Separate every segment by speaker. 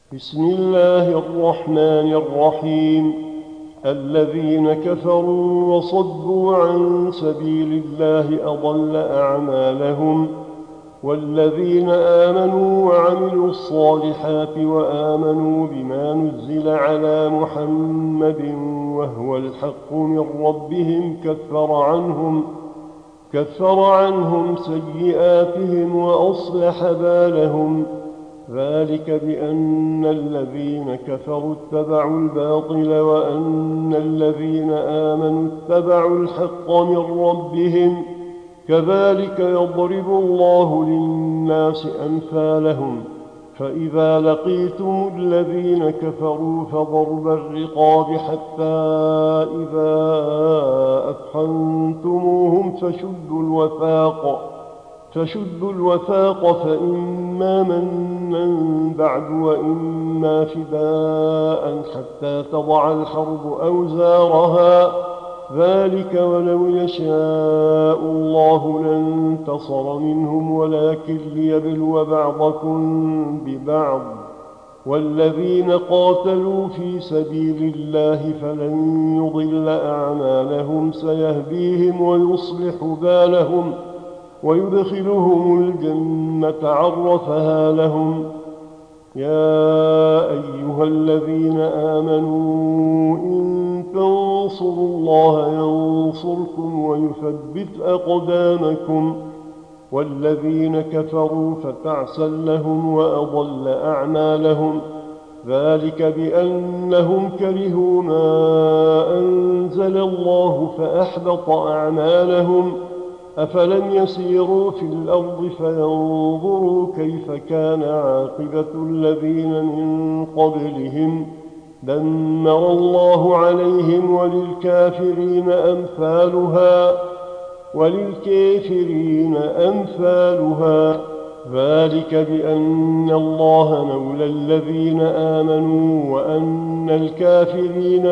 Speaker 1: بسم الله الرحمن الرحيم. الذين كفروا وصدوا عن سبيل الله أضل أعمالهم، والذين آمنوا وعملوا الصالحات وآمنوا بما نزل على محمد وهو الحق من ربهم كفر عنهم سيئاتهم وأصلح بالهم. ذلك بأن الذين كفروا اتبعوا الباطل وأن الذين آمنوا اتبعوا الحق من ربهم. كذلك يضرب الله للناس أمثالهم. فإذا لقيتم الذين كفروا فضرب الرقاب حتى إذا أثخنتموهم فشدوا الوثاق فإما منا بعد وإما فداء حتى تضع الحرب أوزارها. ذلك ولو يشاء الله لانتصر منهم ولكن ليبلو بعضكم ببعض. والذين قاتلوا في سبيل الله فلن يضل أعمالهم سيهديهم ويصلح بالهم ويدخلهم الجنة عرفها لهم. يا أيها الذين آمنوا إن تنصروا الله ينصركم ويثبت أقدامكم. والذين كفروا فتعسا لهم وأضل أعمالهم. ذلك بأنهم كرهوا ما أنزل الله فأحبط أعمالهم. أفلم يسيروا في الأرض فينظروا كيف كان عاقبة الذين من قبلهم. دمر الله عليهم وللكافرين أمثالها. ذلك بأن الله مولى الذين آمنوا وأن الكافرين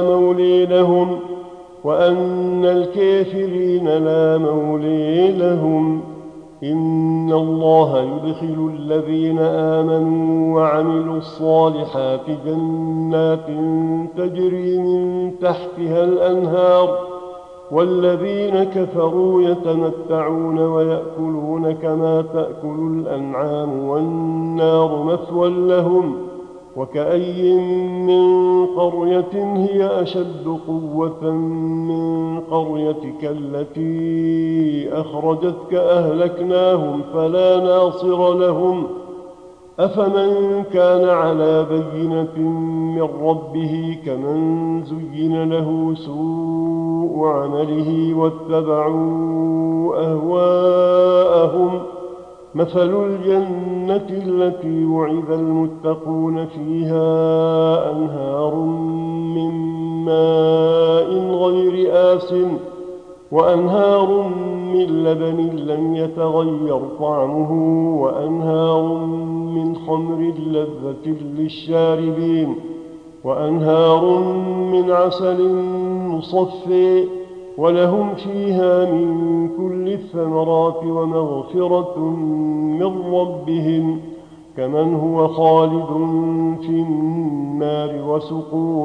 Speaker 1: لا مولي لهم. إن الله يدخل الذين آمنوا وعملوا الصالحات جنات تجري من تحتها الأنهار، والذين كفروا يتمتعون ويأكلون كما تأكل الأنعام والنار مثوى لهم. وكأي من قرية هي أشد قوة من قريتك التي أخرجتك أهلكناهم فلا ناصر لهم. أفمن كان على بينة من ربه كمن زين له سوء عمله واتبعوا أهواءهم. مثل الجنة التي وعد المتقون فيها أنهار من ماء غير آسن وأنهار من لبن لم يتغير طعمه وأنهار من خمر لذة للشاربين وأنهار من عسل مصفى ولهم فيها من كل الثمرات ومغفرة من ربهم كمن هو خالد في النار وسقوا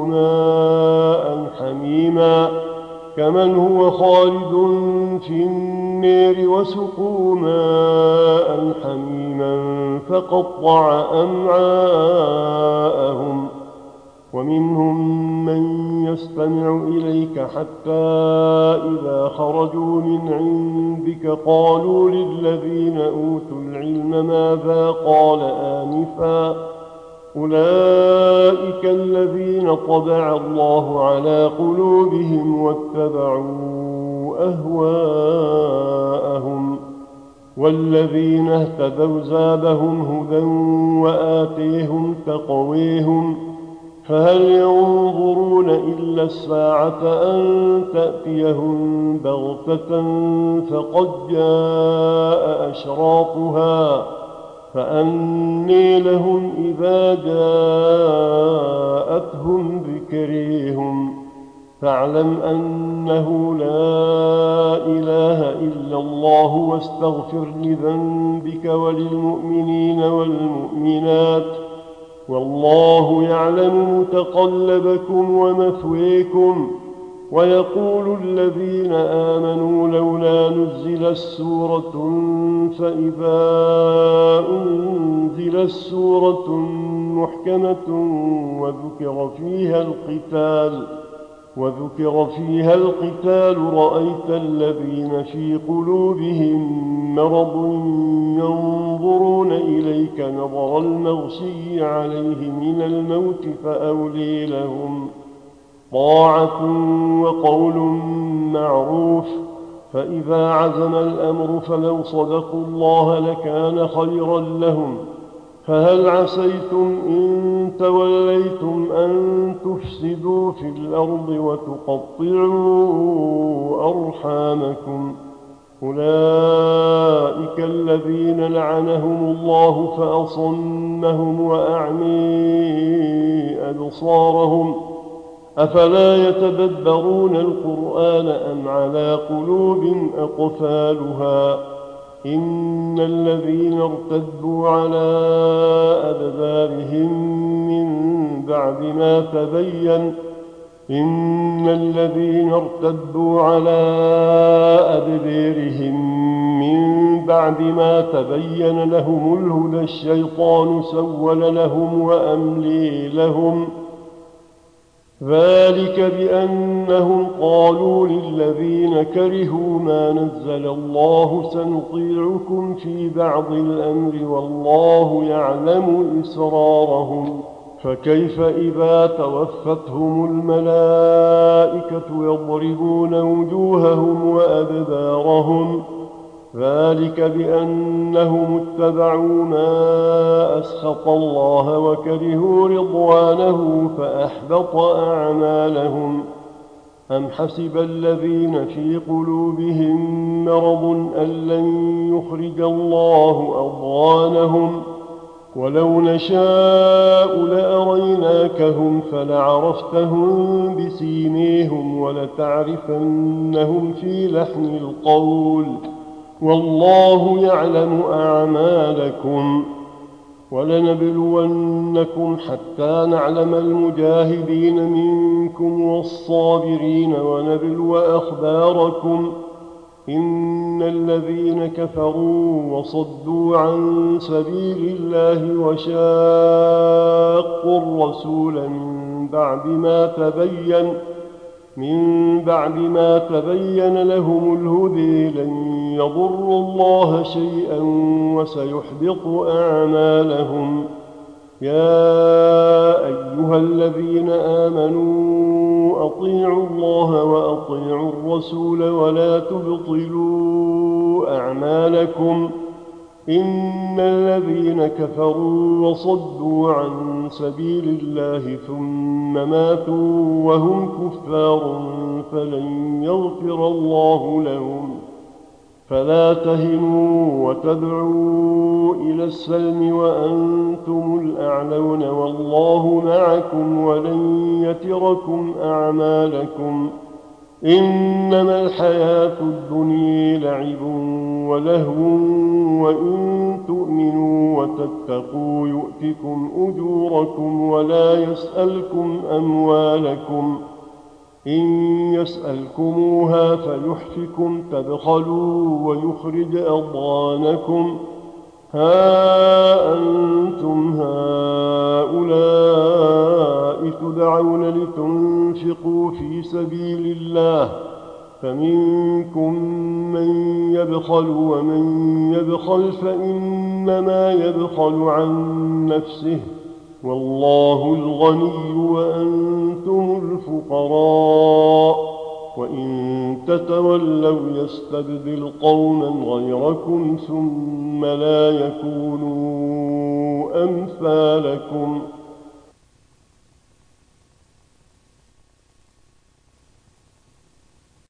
Speaker 1: ماء حميما فقطع أمعاءهم. ومنهم من يستمع إليك حتى إذا خرجوا من عندك قالوا للذين أوتوا العلم ماذا قال آنفا. أولئك الذين طبع الله على قلوبهم واتبعوا أهواءهم. والذين اهتدوا زادهم هدى وآتيهم تقويهم. فهل ينظرون إلا الساعة أن تأتيهم بغتة فقد جاء أشراطها. فأني لهم إذا جاءتهم ذكريهم. فاعلم أنه لا إله إلا الله واستغفر لذنبك وللمؤمنين والمؤمنات والله يعلم متقلبكم ومثويكم. ويقول الذين آمنوا لولا نزلت سورة، فإذا أنزلت سورة محكمة وذكر فيها القتال رأيت الذين في قلوبهم مرض ينظرون إليك نظر المغشي عليه من الموت فأولي لهم طاعة وقول معروف. فإذا عزم الأمر فلو صدقوا الله لكان خيرا لهم. فهل عسيتم إن توليتم أن تفسدوا في الأرض وتقطعوا أرحامكم؟ أولئك الذين لعنهم الله فأصمهم وأعمي أبصارهم. أفلا يتدبرون القرآن أم على قلوب أقفالها؟ إن الذين ارتدوا على أدبارهم من بعد ما تبين لهم الهدى الشيطان سول لهم وأملي لهم. ذلك بأنهم قالوا للذين كرهوا ما نزل الله سنطيعكم في بعض الأمر والله يعلم إسرارهم. فكيف إذا توفتهم الملائكة يضربون وجوههم وأدبارهم؟ ذلك بأنهم اتبعوا ما أسخط الله وكرهوا رضوانه فأحبط أعمالهم. أم حسب الذين في قلوبهم مرض أن لن يخرج الله أضغانهم؟ ولو نشاء لأريناكهم فلعرفتهم بسيميهم ولتعرفنهم في لحن القول والله يعلم أعمالكم. ولنبلونكم حتى نعلم المجاهدين منكم والصابرين ونبلو أخباركم. إن الذين كفروا وصدوا عن سبيل الله وشاقوا الرسول من بعد ما تبين لهم الهدى لن يضروا الله شيئا وسيحبط أعمالهم. يا أيها الذين آمنوا أطيعوا الله وأطيعوا الرسول ولا تبطلوا أعمالكم. إن الذين كفروا وصدوا عن سبيل الله ثم ماتوا وهم كفار فلن يغفر الله لهم. فلا تهنوا وتدعوا إلى السلم وأنتم الأعلون والله معكم ولن يتركم أعمالكم. إنما الحياة الدنيا لعب ولهو وإن تؤمنوا وتتقوا يؤتكم أجوركم ولا يسألكم أموالكم. إن يسألكموها فيحفكم تبخلوا ويخرج أضغانكم. ها أنتم هؤلاء تدعون لتنفقوا في سبيل الله فمنكم من يبخل ومن يبخل فإنما يبخل عن نفسه والله الغني وأنتم الفقراء. وإن تتولوا يستبدل قوما غيركم ثم لا يكونوا أمثالكم.